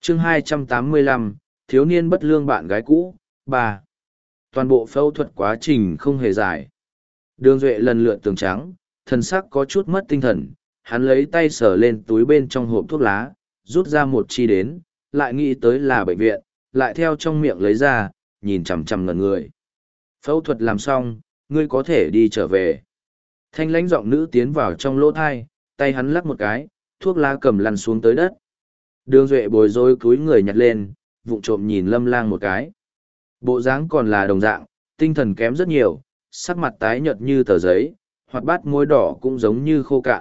chương 285, thiếu niên bất lương bạn gái cũ, 3. Toàn bộ phẫu thuật quá trình không hề dài. Đường Duệ lần lượt tường trắng, thần sắc có chút mất tinh thần, hắn lấy tay sờ lên túi bên trong hộp thuốc lá, rút ra một chi đến, lại nghĩ tới là bệnh viện, lại theo trong miệng lấy ra, nhìn chằm chằm ngẩn người. Phẫu thuật làm xong, ngươi có thể đi trở về. Thanh lãnh giọng nữ tiến vào trong lỗ thai, tay hắn lắc một cái, thuốc lá cầm lăn xuống tới đất. Đường Duệ bối rối cúi người nhặt lên, vụng trộm nhìn Lâm Lang một cái. Bộ dáng còn là đồng dạng, tinh thần kém rất nhiều, sắc mặt tái nhợt như tờ giấy, hoặc bát môi đỏ cũng giống như khô cạn.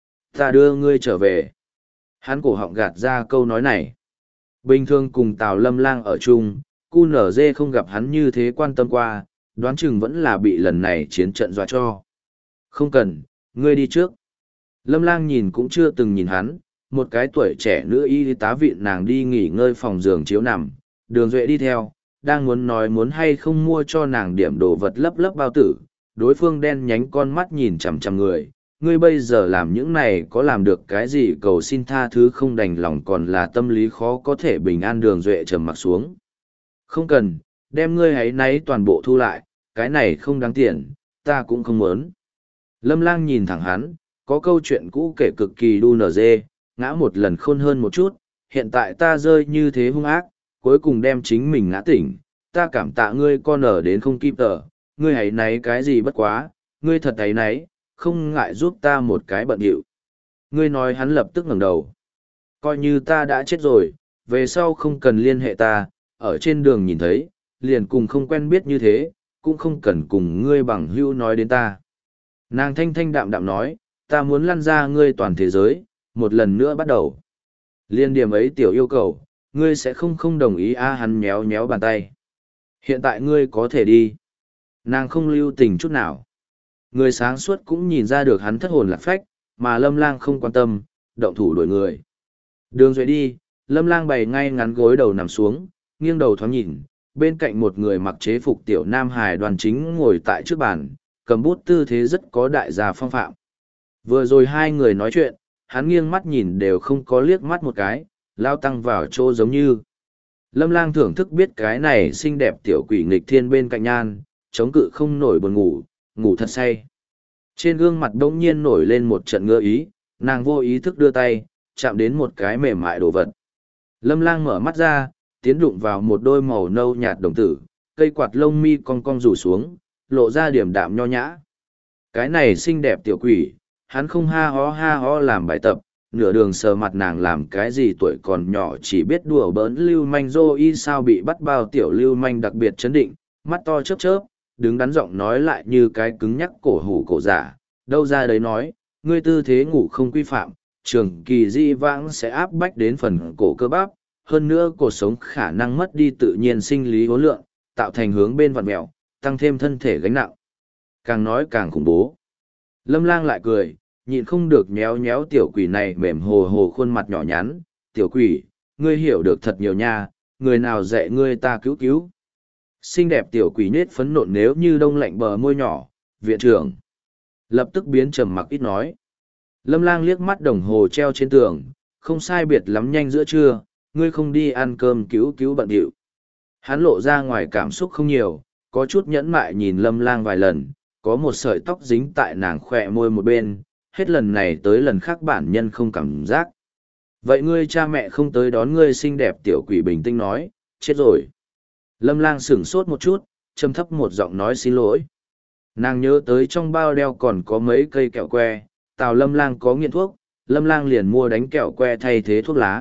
Ta đưa ngươi trở về. Hắn cổ họng gạt ra câu nói này. Bình thường cùng Tào Lâm Lang ở chung, QNZ không gặp hắn như thế quan tâm qua, đoán chừng vẫn là bị lần này chiến trận dọa cho. Không cần, ngươi đi trước. Lâm Lang nhìn cũng chưa từng nhìn hắn, một cái tuổi trẻ nữ y tá vịn nàng đi nghỉ ngơi phòng giường chiếu nằm, Đường Duệ đi theo, đang muốn nói muốn hay không mua cho nàng điểm đồ vật lấp lấp bao tử, đối phương đen nhánh con mắt nhìn chằm chằm người, ngươi bây giờ làm những này có làm được cái gì cầu xin tha thứ không đành lòng còn là tâm lý khó có thể bình an. Đường Duệ trầm mặc xuống. Không cần, đem ngươi hãy náy toàn bộ thu lại, cái này không đáng tiền, ta cũng không muốn. Lâm Lang nhìn thẳng hắn, có câu chuyện cũ kể cực kỳ đu nở dê, ngã một lần khôn hơn một chút, hiện tại ta rơi như thế hung ác, cuối cùng đem chính mình ngã tỉnh, ta cảm tạ ngươi con ở đến không kịp tờ, ngươi hãy náy cái gì bất quá, ngươi thật ấy náy, không ngại giúp ta một cái bận điệu. Ngươi nói. Hắn lập tức ngẩng đầu. Coi như ta đã chết rồi, về sau không cần liên hệ ta, ở trên đường nhìn thấy, liền cùng không quen biết như thế, cũng không cần cùng ngươi bằng hữu nói đến ta. Nàng thanh thanh đạm đạm nói, ta muốn lăn ra ngươi toàn thế giới, một lần nữa bắt đầu. Liên điểm ấy tiểu yêu cầu, ngươi sẽ không đồng ý. Hắn nhéo nhéo bàn tay. Hiện tại ngươi có thể đi. Nàng không lưu tình chút nào. Người sáng suốt cũng nhìn ra được hắn thất hồn lạc phách, mà Lâm Lang không quan tâm, động thủ đuổi người. Đường Duệ đi, Lâm Lang bày ngay ngắn gối đầu nằm xuống, nghiêng đầu thoáng nhìn, bên cạnh một người mặc chế phục tiểu nam hài đoàn chính ngồi tại trước bàn, cầm bút tư thế rất có đại gia phong phạm. Vừa rồi hai người nói chuyện, hắn nghiêng mắt nhìn đều không có liếc mắt một cái, lao tăng vào chỗ giống như. Lâm Lang thưởng thức biết cái này xinh đẹp tiểu quỷ nghịch thiên bên cạnh nhan, chống cự không nổi buồn ngủ, ngủ thật say. Trên gương mặt đống nhiên nổi lên một trận ngứa ý, nàng vô ý thức đưa tay, chạm đến một cái mềm mại đồ vật. Lâm Lang mở mắt ra, tiến đụng vào một đôi màu nâu nhạt đồng tử, cây quạt lông mi cong cong rủ xuống, lộ ra điểm đạm nho nhã. Cái này xinh đẹp tiểu quỷ, hắn không ha ho làm bài tập, nửa đường sờ mặt nàng làm cái gì tuổi còn nhỏ chỉ biết đùa bỡn lưu manh dô y sao bị bắt bao tiểu lưu manh đặc biệt chấn định, mắt to chớp chớp, đứng đắn giọng nói lại như cái cứng nhắc cổ hủ cổ giả, đâu ra đấy nói, ngươi tư thế ngủ không quy phạm, trường kỳ di vãng sẽ áp bách đến phần cổ cơ bắp, hơn nữa cuộc sống khả năng mất đi tự nhiên sinh lý hỗn lượng, tạo thành hướng bên vặn mẹo, tăng thêm thân thể gánh nặng. Càng nói càng khủng bố. Lâm Lang lại cười, nhịn không được nhéo nhéo tiểu quỷ này mềm hồ hồ khuôn mặt nhỏ nhắn, tiểu quỷ, ngươi hiểu được thật nhiều nha, người nào dạy ngươi ta cứu cứu. Xinh đẹp tiểu quỷ nết phấn nộn nếu như đông lạnh bờ môi nhỏ, viện trưởng. Lập tức biến trầm mặc ít nói. Lâm Lang liếc mắt đồng hồ treo trên tường, không sai biệt lắm nhanh giữa trưa, ngươi không đi ăn cơm cứu cứu bận điệu. Hắn lộ ra ngoài cảm xúc không nhiều, có chút nhẫn mại nhìn Lâm Lang vài lần, có một sợi tóc dính tại nàng khỏe môi một bên, hết lần này tới lần khác bản nhân không cảm giác. Vậy ngươi cha mẹ không tới đón ngươi xinh đẹp tiểu quỷ bình tĩnh nói, chết rồi. Lâm Lang sửng sốt một chút, trầm thấp một giọng nói xin lỗi. Nàng nhớ tới trong bao đeo còn có mấy cây kẹo que, Tào Lâm Lang có nghiện thuốc, Lâm Lang liền mua đánh kẹo que thay thế thuốc lá.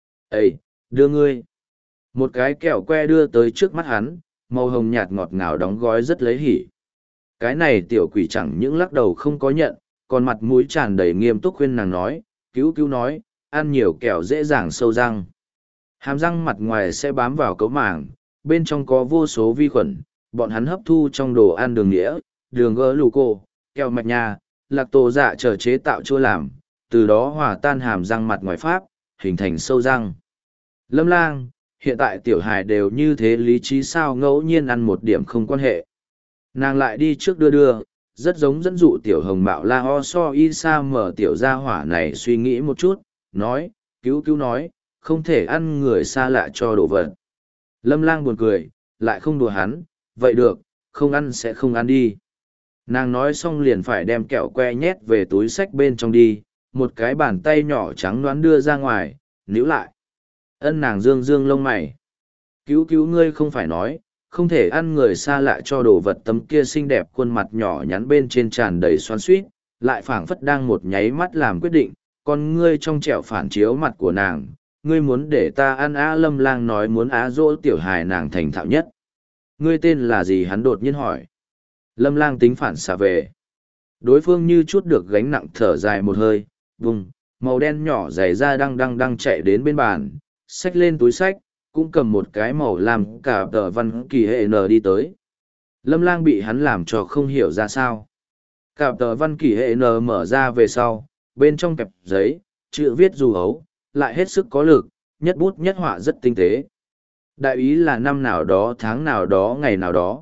Ê, đưa ngươi. Một cái kẹo que đưa tới trước mắt hắn, màu hồng nhạt ngọt ngào đóng gói rất lấy hỉ. Cái này tiểu quỷ chẳng những lắc đầu không có nhận, còn mặt mũi tràn đầy nghiêm túc khuyên nàng nói, cứu cứu nói, ăn nhiều kẹo dễ dàng sâu răng. Hàm răng mặt ngoài sẽ bám vào cấu màng, bên trong có vô số vi khuẩn, bọn hắn hấp thu trong đồ ăn đường đĩa, đường gỡ lù cô, kẹo mạch nha, lạc tổ dạ trở chế tạo chua làm, từ đó hòa tan hàm răng mặt ngoài pháp, hình thành sâu răng. Lâm Lang, hiện tại tiểu hài đều như thế lý trí sao ngẫu nhiên ăn một điểm không quan hệ. Nàng lại đi trước đưa, rất giống dẫn dụ tiểu hồng mạo la ho so y sa mở tiểu gia hỏa này suy nghĩ một chút, nói, cứu cứu nói, không thể ăn người xa lạ cho đồ vật. Lâm Lang buồn cười, lại không đùa hắn, vậy được, không ăn sẽ không ăn đi. Nàng nói xong liền phải đem kẹo que nhét về túi xách bên trong đi, một cái bàn tay nhỏ trắng đoán đưa ra ngoài, níu lại. Ân nàng dương dương lông mày. Cứu cứu ngươi không phải nói, không thể ăn người xa lạ cho đồ vật. Tấm kia xinh đẹp khuôn mặt nhỏ nhắn bên trên tràn đầy xoắn xuýt, lại phảng phất đang một nháy mắt làm quyết định, con ngươi trong trẻo phản chiếu mặt của nàng. Ngươi muốn để ta ăn á? Lâm Lang nói muốn á dỗ tiểu hài nàng thành thạo nhất. Ngươi tên là gì? Hắn đột nhiên hỏi. Lâm Lang tính phản xạ về. Đối phương như chút được gánh nặng thở dài một hơi, vùng, màu đen nhỏ dày ra đang chạy đến bên bàn, xách lên túi xách, cũng cầm một cái màu làm cả tờ văn kỳ hệ n đi tới. Lâm Lang bị hắn làm cho không hiểu ra sao. Cả tờ văn kỳ hệ n mở ra về sau, bên trong kẹp giấy, chữ viết dù hấu, lại hết sức có lực, nhất bút nhất họa rất tinh tế. Đại ý là năm nào đó tháng nào đó ngày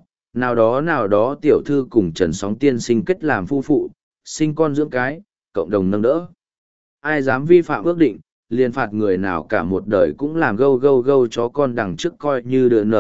nào đó tiểu thư cùng Trần Sóng tiên sinh kết làm phu phụ, sinh con dưỡng cái, cộng đồng nâng đỡ. Ai dám vi phạm ước định, liền phạt người nào cả một đời cũng làm gâu gâu gâu chó con đằng trước coi như đựa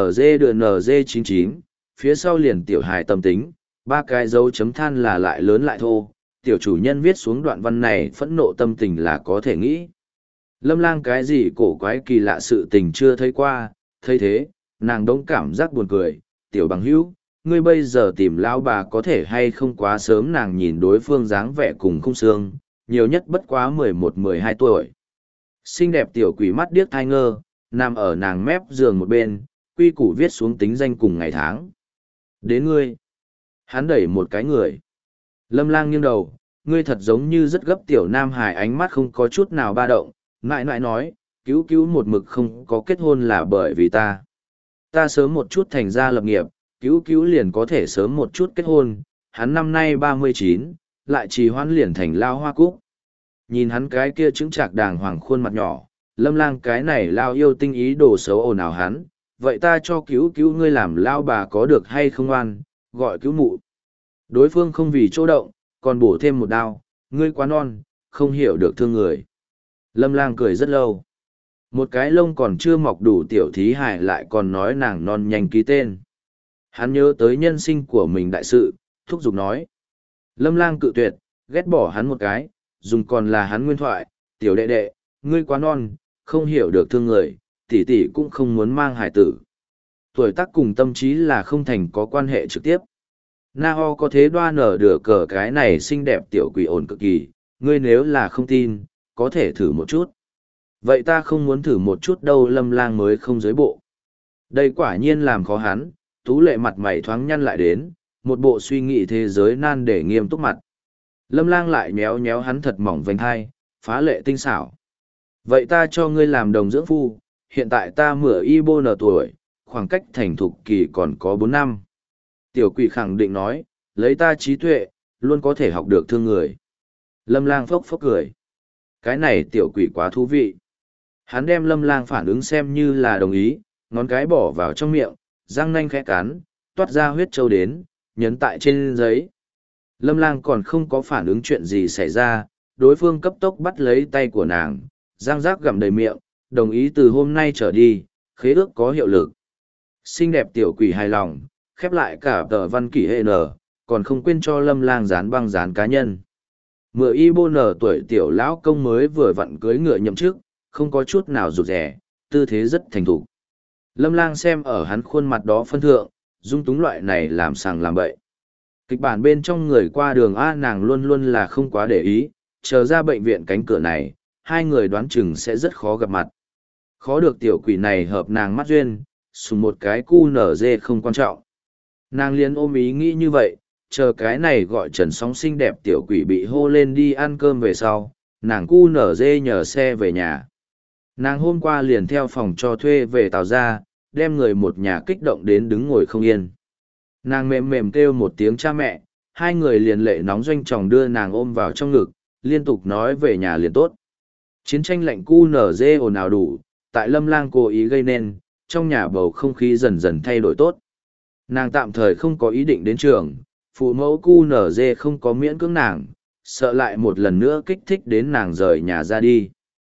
NG 99, phía sau liền tiểu hài tâm tính, ba cái dấu chấm than là lại lớn lại thô. Tiểu chủ nhân viết xuống đoạn văn này phẫn nộ tâm tình là có thể nghĩ. Lâm Lang cái gì cổ quái kỳ lạ sự tình chưa thấy qua, thấy thế, nàng đống cảm giác buồn cười. Tiểu bằng hữu, ngươi bây giờ tìm lão bà có thể hay không quá sớm? Nàng nhìn đối phương dáng vẻ cùng khung xương, nhiều nhất bất quá 11-12 tuổi. Xinh đẹp tiểu quỷ mắt điếc thai ngơ, nằm ở nàng mép giường một bên, quy củ viết xuống tính danh cùng ngày tháng. Đến ngươi. Hắn đẩy một cái người. Lâm Lang nghiêng đầu, ngươi thật giống như rất gấp. Tiểu Nam Hải ánh mắt không có chút nào ba động, ngại ngại nói, cứu cứu một mực không có kết hôn là bởi vì ta. Ta sớm một chút thành ra lập nghiệp, cứu cứu liền có thể sớm một chút kết hôn. Hắn năm nay 39, lại trì hoãn liền thành lao hoa cúc. Nhìn hắn cái kia chứng chạc đàng hoàng khuôn mặt nhỏ, Lâm Lang cái này lao yêu tinh ý đồ xấu ồn ào hắn. Vậy ta cho cứu cứu ngươi làm lao bà có được hay không? Oan, gọi cứu mụ. Đối phương không vì chỗ động, còn bổ thêm một đao, ngươi quá non, không hiểu được thương người. Lâm Lang cười rất lâu. Một cái lông còn chưa mọc đủ tiểu thí hài lại còn nói nàng non nhanh ký tên. Hắn nhớ tới nhân sinh của mình đại sự, thúc giục nói. Lâm Lang cự tuyệt, ghét bỏ hắn một cái, dùng còn là hắn nguyên thoại, tiểu đệ đệ, ngươi quá non, không hiểu được thương người, tỷ tỷ cũng không muốn mang hài tử. Tuổi tác cùng tâm trí là không thành có quan hệ trực tiếp. Na Ho có thế đoan nở đửa cờ cái này xinh đẹp tiểu quỷ ổn cực kỳ, ngươi nếu là không tin, có thể thử một chút. Vậy ta không muốn thử một chút đâu. Lâm Lang mới không giới bộ. Đây quả nhiên làm khó hắn, tú lệ mặt mày thoáng nhăn lại đến, một bộ suy nghĩ thế giới nan để nghiêm túc mặt. Lâm Lang lại nhéo nhéo hắn thật mỏng vành hai, phá lệ tinh xảo. Vậy ta cho ngươi làm đồng dưỡng phu, hiện tại ta mửa y bô nở tuổi, khoảng cách thành thục kỳ còn có 4 năm. Tiểu quỷ khẳng định nói, lấy ta trí tuệ, luôn có thể học được thương người. Lâm Lang phốc phốc cười. Cái này tiểu quỷ quá thú vị. Hắn đem Lâm Lang phản ứng xem như là đồng ý, ngón cái bỏ vào trong miệng, răng nanh khẽ cắn, toát ra huyết trâu đến, nhấn tại trên giấy. Lâm Lang còn không có phản ứng chuyện gì xảy ra, đối phương cấp tốc bắt lấy tay của nàng, răng rác gặm đầy miệng, đồng ý từ hôm nay trở đi, khế ước có hiệu lực. Xinh đẹp tiểu quỷ hài lòng, khép lại cả tờ văn kỷ hệ nở, còn không quên cho Lâm Lang dán băng dán cá nhân. Mười y bô nở tuổi tiểu lão công mới vừa vặn cưới ngựa nhậm chức, không có chút nào rụt rẻ, tư thế rất thành thục. Lâm Lang xem ở hắn khuôn mặt đó phân thượng, dung túng loại này làm sàng làm bậy. Kịch bản bên trong người qua đường A nàng luôn luôn là không quá để ý, chờ ra bệnh viện cánh cửa này, hai người đoán chừng sẽ rất khó gặp mặt. Khó được tiểu quỷ này hợp nàng mắt duyên, sùng một cái cu nở dê không quan trọng. Nàng liền ôm ý nghĩ như vậy, chờ cái này gọi Trần Sóng xinh đẹp tiểu quỷ bị hô lên đi ăn cơm về sau, nàng cu nở dê nhờ xe về nhà. Nàng hôm qua liền theo phòng cho thuê về Tàu ra, đem người một nhà kích động đến đứng ngồi không yên. Nàng mềm mềm kêu một tiếng cha mẹ, hai người liền lệ nóng doanh tròng đưa nàng ôm vào trong ngực, liên tục nói về nhà liền tốt. Chiến tranh lạnh cu nở dê ồn ào đủ, tại Lâm Lang cố ý gây nên, trong nhà bầu không khí dần dần thay đổi tốt. Nàng tạm thời không có ý định đến trường, phụ mẫu cu nở dê không có miễn cưỡng nàng, sợ lại một lần nữa kích thích đến nàng rời nhà ra đi.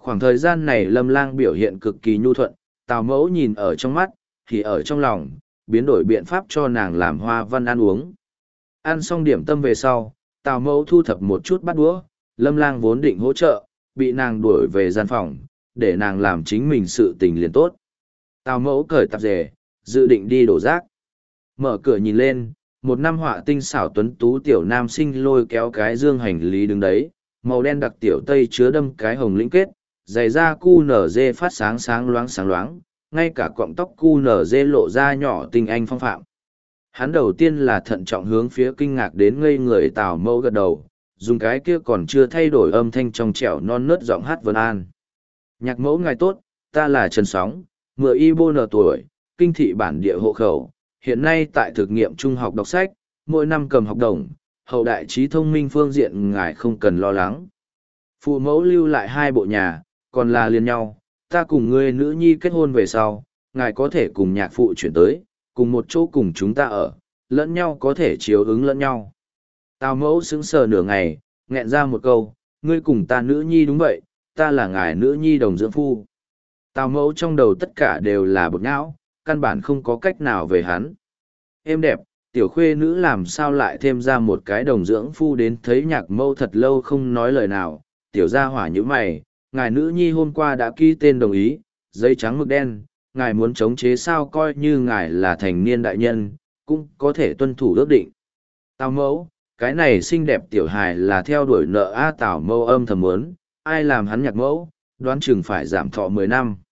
Khoảng thời gian này Lâm Lang biểu hiện cực kỳ nhu thuận, Tào Mẫu nhìn ở trong mắt, thì ở trong lòng, biến đổi biện pháp cho nàng làm hoa văn ăn uống. Ăn xong điểm tâm về sau, Tào Mẫu thu thập một chút bát đũa, Lâm Lang vốn định hỗ trợ, bị nàng đuổi về gian phòng, để nàng làm chính mình sự tình liền tốt. Tào Mẫu cởi tạp dề, dự định đi đổ rác. Mở cửa nhìn lên, một năm họa tinh xảo tuấn tú tiểu nam sinh lôi kéo cái dương hành lý đứng đấy, màu đen đặc tiểu tây chứa đâm cái hồng lĩnh kết, giày da cu nở dê phát sáng loáng, ngay cả cọng tóc cu nở dê lộ ra nhỏ tinh anh phong phạm. Hắn đầu tiên là thận trọng hướng phía kinh ngạc đến ngây người Tào Mẫu gật đầu, dùng cái kia còn chưa thay đổi âm thanh trong trẻo non nớt giọng hát vân an. Nhạc mẫu ngài tốt, ta là Trần Sóng, mười y bô nở tuổi, kinh thị bản địa hộ khẩu, hiện nay tại thực nghiệm trung học đọc sách, mỗi năm cầm học đồng, hậu đại trí thông minh phương diện ngài không cần lo lắng. Phụ mẫu lưu lại hai bộ nhà, còn là liền nhau, ta cùng ngươi nữ nhi kết hôn về sau, ngài có thể cùng nhạc phụ chuyển tới, cùng một chỗ cùng chúng ta ở, lẫn nhau có thể chiếu ứng lẫn nhau. Tào Mẫu sững sờ nửa ngày, nghẹn ra một câu, ngươi cùng ta nữ nhi đúng vậy, ta là ngài nữ nhi đồng dưỡng phu. Tào Mẫu trong đầu tất cả đều là bột não, căn bản không có cách nào về hắn. Êm đẹp, tiểu khuê nữ làm sao lại thêm ra một cái đồng dưỡng phu đến, thấy Nhạc Mẫu thật lâu không nói lời nào, tiểu gia hỏa như mày, ngài nữ nhi hôm qua đã ký tên đồng ý, giấy trắng mực đen, ngài muốn chống chế sao, coi như ngài là thành niên đại nhân, cũng có thể tuân thủ ước định. Tào Mẫu, cái này xinh đẹp tiểu hài là theo đuổi nợ A. Tào Mẫu âm thầm muốn, ai làm hắn Nhạc Mẫu, đoán chừng phải giảm thọ 10 năm.